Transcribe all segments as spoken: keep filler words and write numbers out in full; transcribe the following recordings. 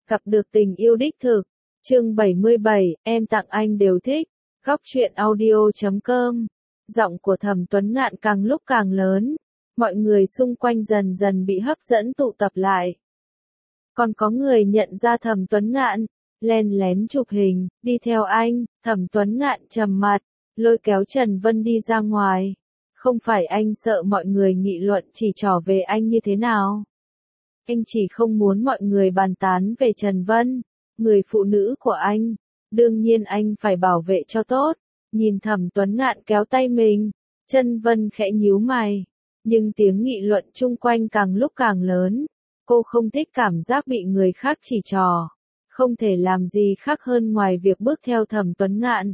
Gặp được tình yêu đích thực. Chương bảy mươi bảy, em tặng anh đều thích. Góc truyện audio chấm com. Giọng của Thẩm Tuấn Ngạn càng lúc càng lớn. Mọi người xung quanh dần dần bị hấp dẫn tụ tập lại. Còn có người nhận ra Thẩm Tuấn Ngạn, len lén chụp hình, đi theo anh. Thẩm Tuấn Ngạn trầm mặt, lôi kéo Trần Vân đi ra ngoài. Không phải anh sợ mọi người nghị luận chỉ trỏ về anh như thế nào. Anh chỉ không muốn mọi người bàn tán về Trần Vân, người phụ nữ của anh. Đương nhiên anh phải bảo vệ cho tốt. Nhìn Thẩm Tuấn Ngạn kéo tay mình, Trần Vân khẽ nhíu mày. Nhưng tiếng nghị luận chung quanh càng lúc càng lớn. Cô không thích cảm giác bị người khác chỉ trỏ. Không thể làm gì khác hơn ngoài việc bước theo Thẩm Tuấn Ngạn.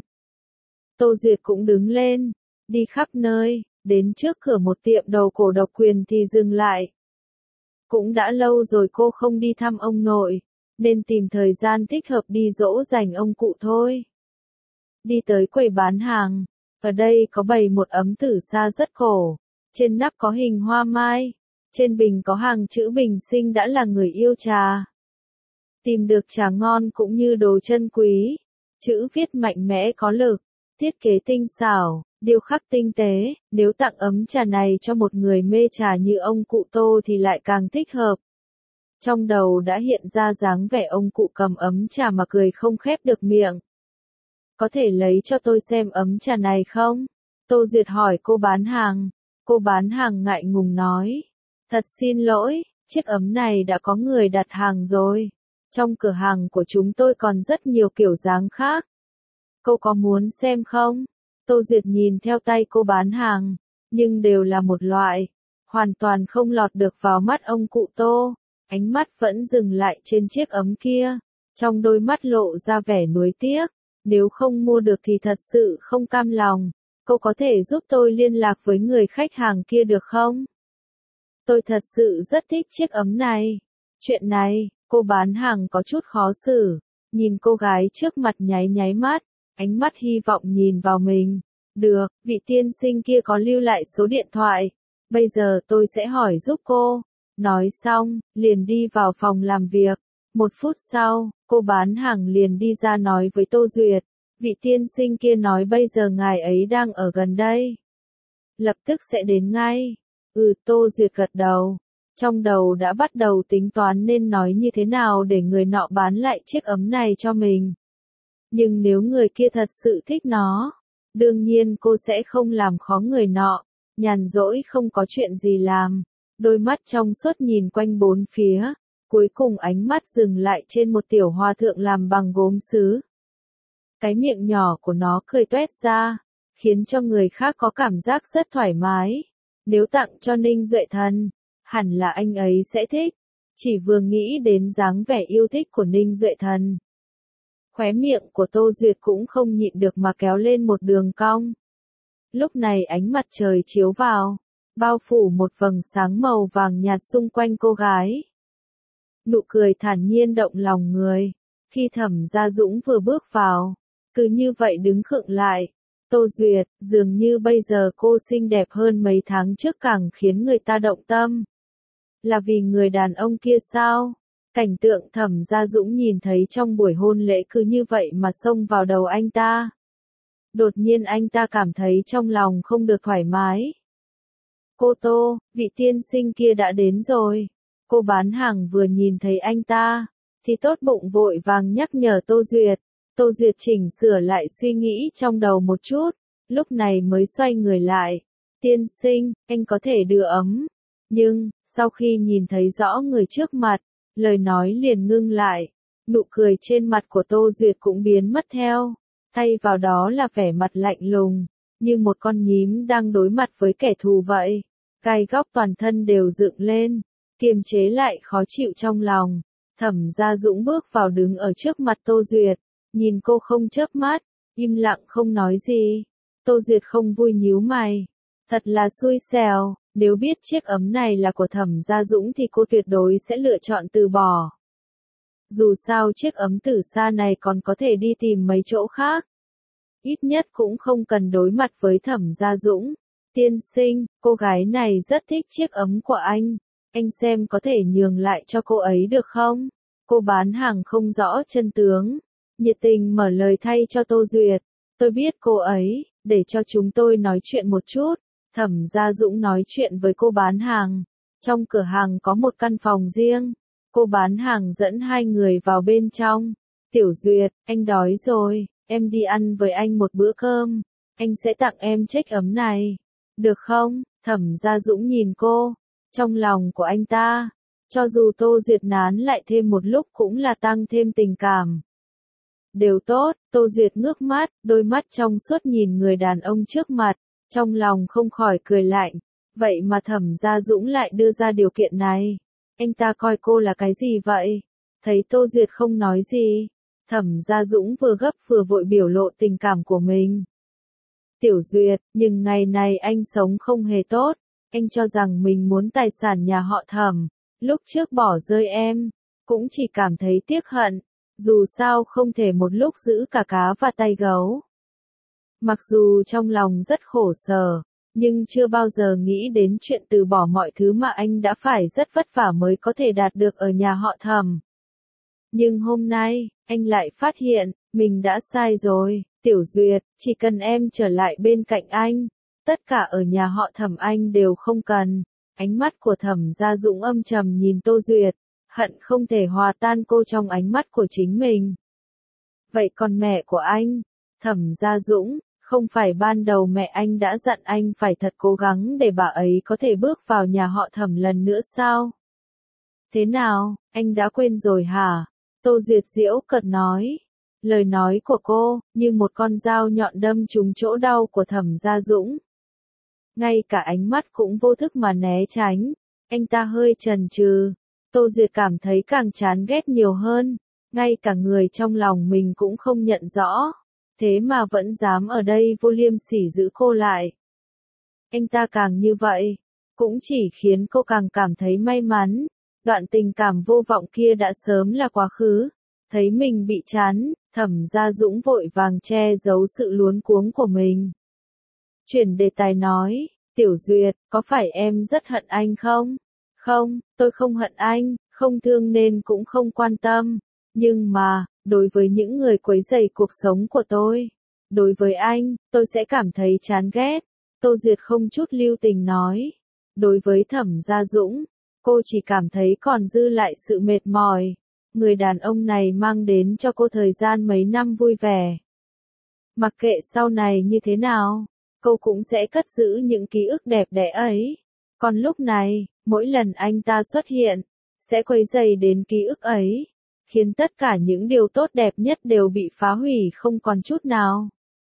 Tô Duyệt cũng đứng lên, đi khắp nơi, đến trước cửa một tiệm đầu cổ độc quyền thì dừng lại. Cũng đã lâu rồi cô không đi thăm ông nội, nên tìm thời gian thích hợp đi dỗ dành ông cụ thôi. Đi tới quầy bán hàng, ở đây có bày một ấm tử sa rất cổ, trên nắp có hình hoa mai, trên bình có hàng chữ bình sinh đã là người yêu trà. Tìm được trà ngon cũng như đồ chân quý, chữ viết mạnh mẽ có lực, thiết kế tinh xảo, điêu khắc tinh tế, nếu tặng ấm trà này cho một người mê trà như ông cụ Tô thì lại càng thích hợp. Trong đầu đã hiện ra dáng vẻ ông cụ cầm ấm trà mà cười không khép được miệng. Có thể lấy cho tôi xem ấm trà này không? Tô Duyệt hỏi cô bán hàng. Cô bán hàng ngại ngùng nói. Thật xin lỗi, chiếc ấm này đã có người đặt hàng rồi. Trong cửa hàng của chúng tôi còn rất nhiều kiểu dáng khác. Cô có muốn xem không? Tô Duyệt nhìn theo tay cô bán hàng, nhưng đều là một loại, hoàn toàn không lọt được vào mắt ông cụ Tô. Ánh mắt vẫn dừng lại trên chiếc ấm kia, trong đôi mắt lộ ra vẻ nuối tiếc. Nếu không mua được thì thật sự không cam lòng. Cô có thể giúp tôi liên lạc với người khách hàng kia được không? Tôi thật sự rất thích chiếc ấm này. Chuyện này, cô bán hàng có chút khó xử, nhìn cô gái trước mặt nháy nháy mắt, ánh mắt hy vọng nhìn vào mình. Được, vị tiên sinh kia có lưu lại số điện thoại. Bây giờ tôi sẽ hỏi giúp cô. Nói xong, liền đi vào phòng làm việc. Một phút sau, cô bán hàng liền đi ra nói với Tô Duyệt. Vị tiên sinh kia nói bây giờ ngài ấy đang ở gần đây. Lập tức sẽ đến ngay. Ừ, Tô Duyệt gật đầu. Trong đầu đã bắt đầu tính toán nên nói như thế nào để người nọ bán lại chiếc ấm này cho mình. Nhưng nếu người kia thật sự thích nó, đương nhiên cô sẽ không làm khó người nọ. Nhàn rỗi không có chuyện gì làm. Đôi mắt trong suốt nhìn quanh bốn phía. Cuối cùng ánh mắt dừng lại trên một tiểu hòa thượng làm bằng gốm sứ. Cái miệng nhỏ của nó cười tuét ra, khiến cho người khác có cảm giác rất thoải mái. Nếu tặng cho Ninh Duệ Thần, hẳn là anh ấy sẽ thích. Chỉ vừa nghĩ đến dáng vẻ yêu thích của Ninh Duệ Thần, khóe miệng của Tô Duyệt cũng không nhịn được mà kéo lên một đường cong. Lúc này ánh mặt trời chiếu vào, bao phủ một vầng sáng màu vàng nhạt xung quanh cô gái. Nụ cười thản nhiên động lòng người. Khi Thẩm Gia Dũng vừa bước vào, cứ như vậy đứng khựng lại. Tô Duyệt, dường như bây giờ cô xinh đẹp hơn mấy tháng trước càng khiến người ta động tâm. Là vì người đàn ông kia sao? Cảnh tượng Thẩm Gia Dũng nhìn thấy trong buổi hôn lễ cứ như vậy mà xông vào đầu anh ta. Đột nhiên anh ta cảm thấy trong lòng không được thoải mái. Cô Tô, vị tiên sinh kia đã đến rồi. Cô bán hàng vừa nhìn thấy anh ta, thì tốt bụng vội vàng nhắc nhở Tô Duyệt. Tô Duyệt chỉnh sửa lại suy nghĩ trong đầu một chút, lúc này mới xoay người lại. Tiên sinh, anh có thể đưa ấm. Nhưng, sau khi nhìn thấy rõ người trước mặt, lời nói liền ngưng lại. Nụ cười trên mặt của Tô Duyệt cũng biến mất theo. Thay vào đó là vẻ mặt lạnh lùng, như một con nhím đang đối mặt với kẻ thù vậy. Gai góc toàn thân đều dựng lên, kiềm chế lại khó chịu trong lòng. Thẩm Gia Dũng bước vào đứng ở trước mặt Tô Duyệt, nhìn cô không chớp mắt, im lặng không nói gì. Tô Duyệt không vui nhíu mày. Thật là xui xẻo, nếu biết chiếc ấm này là của Thẩm Gia Dũng thì cô tuyệt đối sẽ lựa chọn từ bỏ. Dù sao chiếc ấm tử sa này còn có thể đi tìm mấy chỗ khác. Ít nhất cũng không cần đối mặt với Thẩm Gia Dũng. Tiên sinh, cô gái này rất thích chiếc ấm của anh. Anh xem có thể nhường lại cho cô ấy được không? Cô bán hàng không rõ chân tướng, nhiệt tình mở lời thay cho Tô Duyệt. Tôi biết cô ấy, để cho chúng tôi nói chuyện một chút. Thẩm Gia Dũng nói chuyện với cô bán hàng. Trong cửa hàng có một căn phòng riêng. Cô bán hàng dẫn hai người vào bên trong. Tiểu Duyệt, anh đói rồi, em đi ăn với anh một bữa cơm. Anh sẽ tặng em chiếc ấm này. Được không? Thẩm Gia Dũng nhìn cô. Trong lòng của anh ta, cho dù Tô Duyệt nán lại thêm một lúc cũng là tăng thêm tình cảm. Đều tốt, Tô Duyệt ngước mắt, đôi mắt trong suốt nhìn người đàn ông trước mặt, trong lòng không khỏi cười lạnh. Vậy mà Thẩm Gia Dũng lại đưa ra điều kiện này. Anh ta coi cô là cái gì vậy? Thấy Tô Duyệt không nói gì, Thẩm Gia Dũng vừa gấp vừa vội biểu lộ tình cảm của mình. Tiểu Duyệt, nhưng ngày này anh sống không hề tốt. Anh cho rằng mình muốn tài sản nhà họ Thẩm. Lúc trước bỏ rơi em, cũng chỉ cảm thấy tiếc hận. Dù sao không thể một lúc giữ cả cá và tay gấu. Mặc dù trong lòng rất khổ sở, nhưng chưa bao giờ nghĩ đến chuyện từ bỏ mọi thứ mà anh đã phải rất vất vả mới có thể đạt được ở nhà họ Thẩm. Nhưng hôm nay, anh lại phát hiện, mình đã sai rồi. Tiểu Duyệt, chỉ cần em trở lại bên cạnh anh, tất cả ở nhà họ Thẩm anh đều không cần. Ánh mắt của Thẩm Gia Dũng âm trầm nhìn Tô Duyệt, hận không thể hòa tan cô trong ánh mắt của chính mình. Vậy còn mẹ của anh? Thẩm Gia Dũng, không phải ban đầu mẹ anh đã dặn anh phải thật cố gắng để bà ấy có thể bước vào nhà họ Thẩm lần nữa sao? Thế nào, anh đã quên rồi hả? Tô Duyệt giễu cợt nói. Lời nói của cô, như một con dao nhọn đâm trúng chỗ đau của Thẩm Gia Dũng. Ngay cả ánh mắt cũng vô thức mà né tránh. Anh ta hơi chần chừ. Tô Duyệt cảm thấy càng chán ghét nhiều hơn. Ngay cả người trong lòng mình cũng không nhận rõ. Thế mà vẫn dám ở đây vô liêm sỉ giữ cô lại. Anh ta càng như vậy, cũng chỉ khiến cô càng cảm thấy may mắn. Đoạn tình cảm vô vọng kia đã sớm là quá khứ. Thấy mình bị chán, Thẩm Gia Dũng vội vàng che giấu sự luống cuống của mình. Chuyển đề tài nói, Tiểu Duyệt, có phải em rất hận anh không? Không, tôi không hận anh, không thương nên cũng không quan tâm. Nhưng mà, đối với những người quấy rầy cuộc sống của tôi, đối với anh, tôi sẽ cảm thấy chán ghét. Tô Duyệt không chút lưu tình nói. Đối với Thẩm Gia Dũng, cô chỉ cảm thấy còn dư lại sự mệt mỏi. Người đàn ông này mang đến cho cô thời gian mấy năm vui vẻ. Mặc kệ sau này như thế nào, cô cũng sẽ cất giữ những ký ức đẹp đẽ ấy. Còn lúc này, mỗi lần anh ta xuất hiện, sẽ quấy rầy đến ký ức ấy, khiến tất cả những điều tốt đẹp nhất đều bị phá hủy không còn chút nào.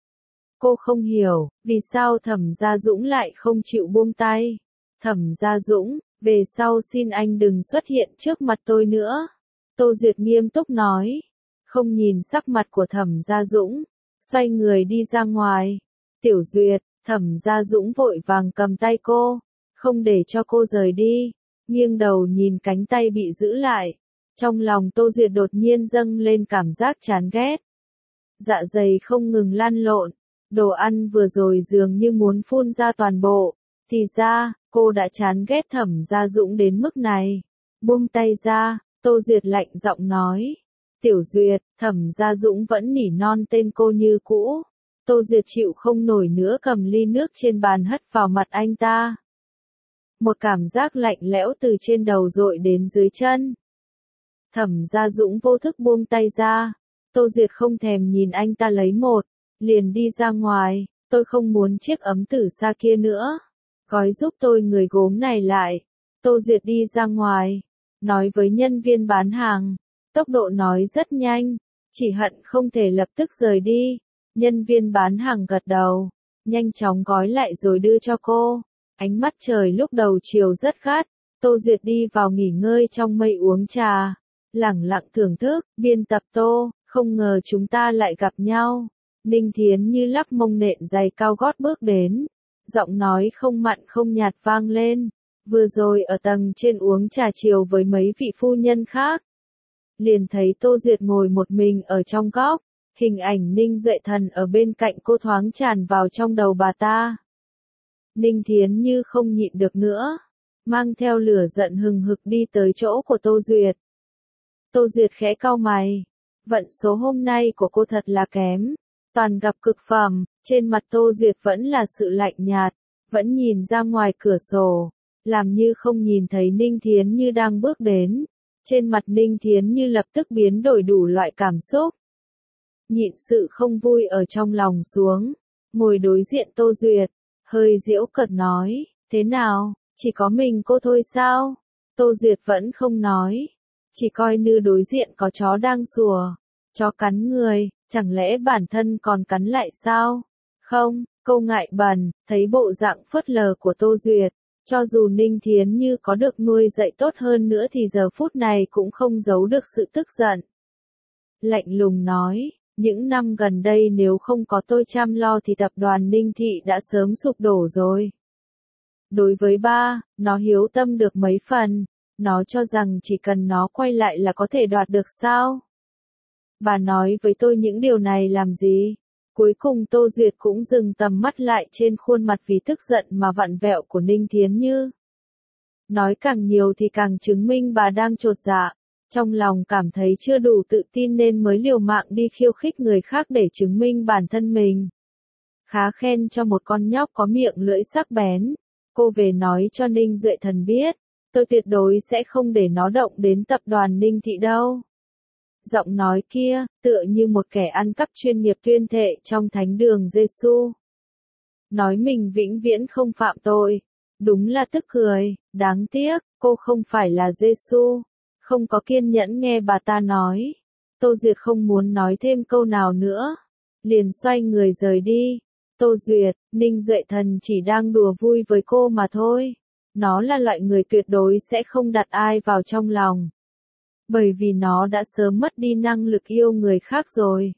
Cô không hiểu, vì sao Thẩm Gia Dũng lại không chịu buông tay. Thẩm Gia Dũng, về sau xin anh đừng xuất hiện trước mặt tôi nữa. Tô Duyệt nghiêm túc nói, không nhìn sắc mặt của Thẩm Gia Dũng, xoay người đi ra ngoài. Tiểu Duyệt, Thẩm Gia Dũng vội vàng cầm tay cô, không để cho cô rời đi, nghiêng đầu nhìn cánh tay bị giữ lại. Trong lòng Tô Duyệt đột nhiên dâng lên cảm giác chán ghét. Dạ dày không ngừng lăn lộn, đồ ăn vừa rồi dường như muốn phun ra toàn bộ. Thì ra, cô đã chán ghét Thẩm Gia Dũng đến mức này. Buông tay ra, Tô Duyệt lạnh giọng nói. Tiểu Duyệt, Thẩm Gia Dũng vẫn nỉ non tên cô như cũ. Tô Duyệt chịu không nổi nữa cầm ly nước trên bàn hất vào mặt anh ta. Một cảm giác lạnh lẽo từ trên đầu dội đến dưới chân. Thẩm Gia Dũng vô thức buông tay ra. Tô Duyệt không thèm nhìn anh ta lấy một, liền đi ra ngoài. Tôi không muốn chiếc ấm tử sa kia nữa. Gói giúp tôi người gốm này lại. Tô Duyệt đi ra ngoài, nói với nhân viên bán hàng. Tốc độ nói rất nhanh, chỉ hận không thể lập tức rời đi. Nhân viên bán hàng gật đầu, nhanh chóng gói lại rồi đưa cho cô. Ánh mắt trời lúc đầu chiều rất gắt. Tô Duyệt đi vào nghỉ ngơi trong mây uống trà, lẳng lặng thưởng thức. Biên tập Tô, không ngờ chúng ta lại gặp nhau. Ninh Thiến như lắc mông nện giày cao gót bước đến, giọng nói không mặn không nhạt vang lên. Vừa rồi ở tầng trên uống trà chiều với mấy vị phu nhân khác, liền thấy Tô Duyệt ngồi một mình ở trong góc. Hình ảnh Ninh Duệ Thần ở bên cạnh cô thoáng tràn vào trong đầu bà ta. Ninh Thiến như không nhịn được nữa, mang theo lửa giận hừng hực đi tới chỗ của Tô Duyệt. Tô Duyệt khẽ cau mày. Vận số hôm nay của cô thật là kém. Toàn gặp cực phẩm, trên mặt Tô Duyệt vẫn là sự lạnh nhạt, vẫn nhìn ra ngoài cửa sổ, làm như không nhìn thấy Ninh Thiến Như đang bước đến. Trên mặt Ninh Thiến Như lập tức biến đổi đủ loại cảm xúc. Nhịn sự không vui ở trong lòng xuống, ngồi đối diện Tô Duyệt, hơi giễu cợt nói, thế nào, chỉ có mình cô thôi sao? Tô Duyệt vẫn không nói, chỉ coi như đối diện có chó đang sủa, chó cắn người, chẳng lẽ bản thân còn cắn lại sao? Không, câu ngại bần, thấy bộ dạng phớt lờ của Tô Duyệt, cho dù Ninh Thiến Như có được nuôi dạy tốt hơn nữa thì giờ phút này cũng không giấu được sự tức giận. Lạnh lùng nói, những năm gần đây nếu không có tôi chăm lo thì tập đoàn Ninh Thị đã sớm sụp đổ rồi. Đối với ba, nó hiếu tâm được mấy phần, nó cho rằng chỉ cần nó quay lại là có thể đoạt được sao? Bà nói với tôi những điều này làm gì? Cuối cùng Tô Duyệt cũng dừng tầm mắt lại trên khuôn mặt vì tức giận mà vặn vẹo của Ninh Thiến Như. Nói càng nhiều thì càng chứng minh bà đang chột dạ, trong lòng cảm thấy chưa đủ tự tin nên mới liều mạng đi khiêu khích người khác để chứng minh bản thân mình. Khá khen cho một con nhóc có miệng lưỡi sắc bén, cô về nói cho Ninh Duệ Thần biết, tôi tuyệt đối sẽ không để nó động đến tập đoàn Ninh Thị đâu. Giọng nói kia, tựa như một kẻ ăn cắp chuyên nghiệp tuyên thệ trong thánh đường Giê-xu. Nói mình vĩnh viễn không phạm tội. Đúng là tức cười, đáng tiếc, cô không phải là Giê-xu. Không có kiên nhẫn nghe bà ta nói. Tô Duyệt không muốn nói thêm câu nào nữa. Liền xoay người rời đi. Tô Duyệt, Ninh Duệ Thần chỉ đang đùa vui với cô mà thôi. Nó là loại người tuyệt đối sẽ không đặt ai vào trong lòng. Bởi vì nó đã sớm mất đi năng lực yêu người khác rồi.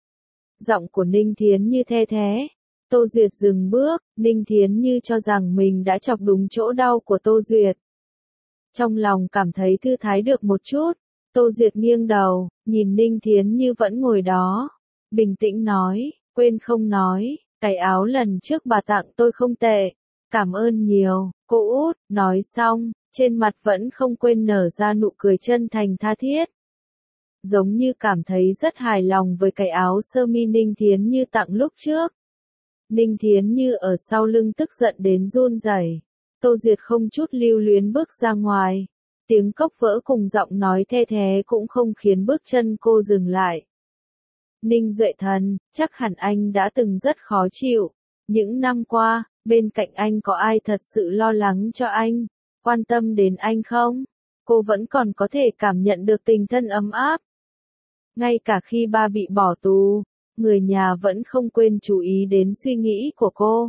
Giọng của Ninh Thiến Như the thế. Tô Duyệt dừng bước, Ninh Thiến Như cho rằng mình đã chọc đúng chỗ đau của Tô Duyệt. Trong lòng cảm thấy thư thái được một chút, Tô Duyệt nghiêng đầu, nhìn Ninh Thiến Như vẫn ngồi đó. Bình tĩnh nói, quên không nói, cái áo lần trước bà tặng tôi không tệ. Cảm ơn nhiều, cô út, nói xong, trên mặt vẫn không quên nở ra nụ cười chân thành tha thiết. Giống như cảm thấy rất hài lòng với cái áo sơ mi Ninh Thiến Như tặng lúc trước. Ninh Thiến Như ở sau lưng tức giận đến run rẩy. Tô Duyệt không chút lưu luyến bước ra ngoài. Tiếng cốc vỡ cùng giọng nói the thế cũng không khiến bước chân cô dừng lại. Ninh Duệ Thần, chắc hẳn anh đã từng rất khó chịu. Những năm qua, bên cạnh anh có ai thật sự lo lắng cho anh, quan tâm đến anh không? Cô vẫn còn có thể cảm nhận được tình thân ấm áp. Ngay cả khi ba bị bỏ tù, người nhà vẫn không quên chú ý đến suy nghĩ của cô.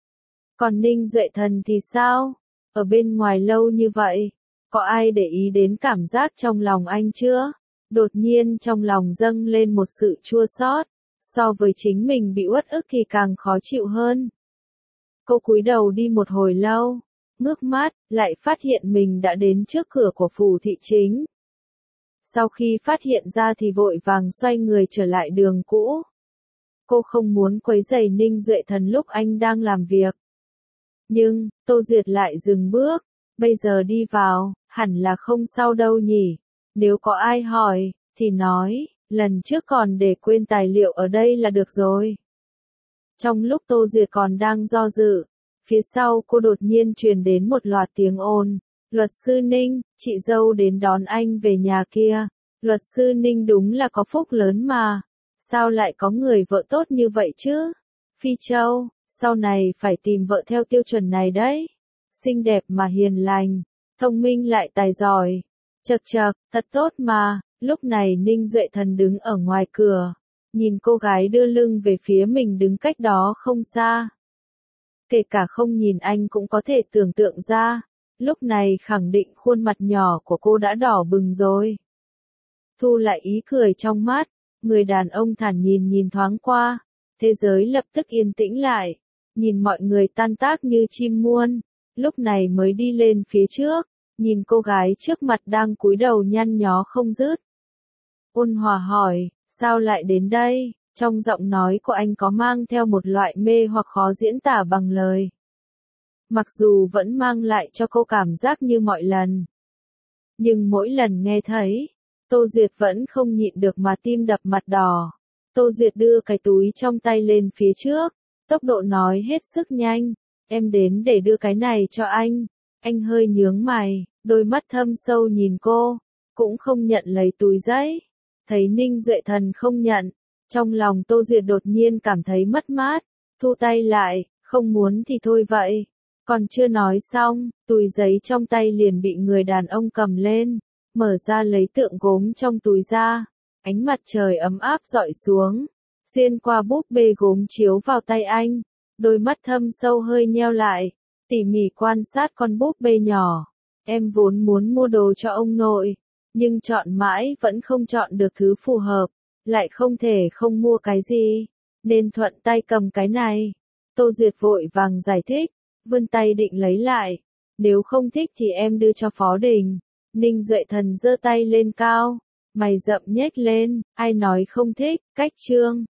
Còn Ninh Duệ Thần thì sao? Ở bên ngoài lâu như vậy, có ai để ý đến cảm giác trong lòng anh chưa? Đột nhiên trong lòng dâng lên một sự chua xót, so với chính mình bị uất ức thì càng khó chịu hơn. Cô cúi đầu đi một hồi lâu, ngước mắt, lại phát hiện mình đã đến trước cửa của phủ thị chính. Sau khi phát hiện ra thì vội vàng xoay người trở lại đường cũ. Cô không muốn quấy rầy Ninh Duệ Thần lúc anh đang làm việc. Nhưng, Tô Duyệt lại dừng bước, bây giờ đi vào, hẳn là không sao đâu nhỉ. Nếu có ai hỏi, thì nói, lần trước còn để quên tài liệu ở đây là được rồi. Trong lúc Tô Duyệt còn đang do dự, phía sau cô đột nhiên truyền đến một loạt tiếng ồn. Luật sư Ninh, chị dâu đến đón anh về nhà kia. Luật sư Ninh đúng là có phúc lớn mà. Sao lại có người vợ tốt như vậy chứ? Phi Châu, sau này phải tìm vợ theo tiêu chuẩn này đấy. Xinh đẹp mà hiền lành, thông minh lại tài giỏi. Chậc chậc, thật tốt mà. Lúc này Ninh Duệ Thần đứng ở ngoài cửa, nhìn cô gái đưa lưng về phía mình đứng cách đó không xa. Kể cả không nhìn anh cũng có thể tưởng tượng ra, lúc này khẳng định khuôn mặt nhỏ của cô đã đỏ bừng rồi. Thu lại ý cười trong mắt, người đàn ông thản nhìn nhìn thoáng qua, thế giới lập tức yên tĩnh lại, nhìn mọi người tan tác như chim muôn, lúc này mới đi lên phía trước, nhìn cô gái trước mặt đang cúi đầu nhăn nhó không dứt. Ôn hòa hỏi, sao lại đến đây? Trong giọng nói của anh có mang theo một loại mê hoặc khó diễn tả bằng lời. Mặc dù vẫn mang lại cho cô cảm giác như mọi lần. Nhưng mỗi lần nghe thấy, Tô Duyệt vẫn không nhịn được mà tim đập mặt đỏ. Tô Duyệt đưa cái túi trong tay lên phía trước, tốc độ nói hết sức nhanh. Em đến để đưa cái này cho anh. Anh hơi nhướng mày, đôi mắt thâm sâu nhìn cô, cũng không nhận lấy túi giấy. Thấy Ninh Duệ Thần không nhận, trong lòng Tô Duyệt đột nhiên cảm thấy mất mát, thu tay lại, không muốn thì thôi vậy. Còn chưa nói xong, túi giấy trong tay liền bị người đàn ông cầm lên, mở ra lấy tượng gốm trong túi ra. Ánh mặt trời ấm áp dọi xuống, xuyên qua búp bê gốm chiếu vào tay anh, đôi mắt thâm sâu hơi nheo lại, tỉ mỉ quan sát con búp bê nhỏ. Em vốn muốn mua đồ cho ông nội, nhưng chọn mãi vẫn không chọn được thứ phù hợp, lại không thể không mua cái gì, nên thuận tay cầm cái này. Tô Duyệt vội vàng giải thích, vươn tay định lấy lại. Nếu không thích thì em đưa cho Phó Đình. Ninh Duệ Thần giơ tay lên cao, mày rậm nhếch lên, ai nói không thích, cách trương.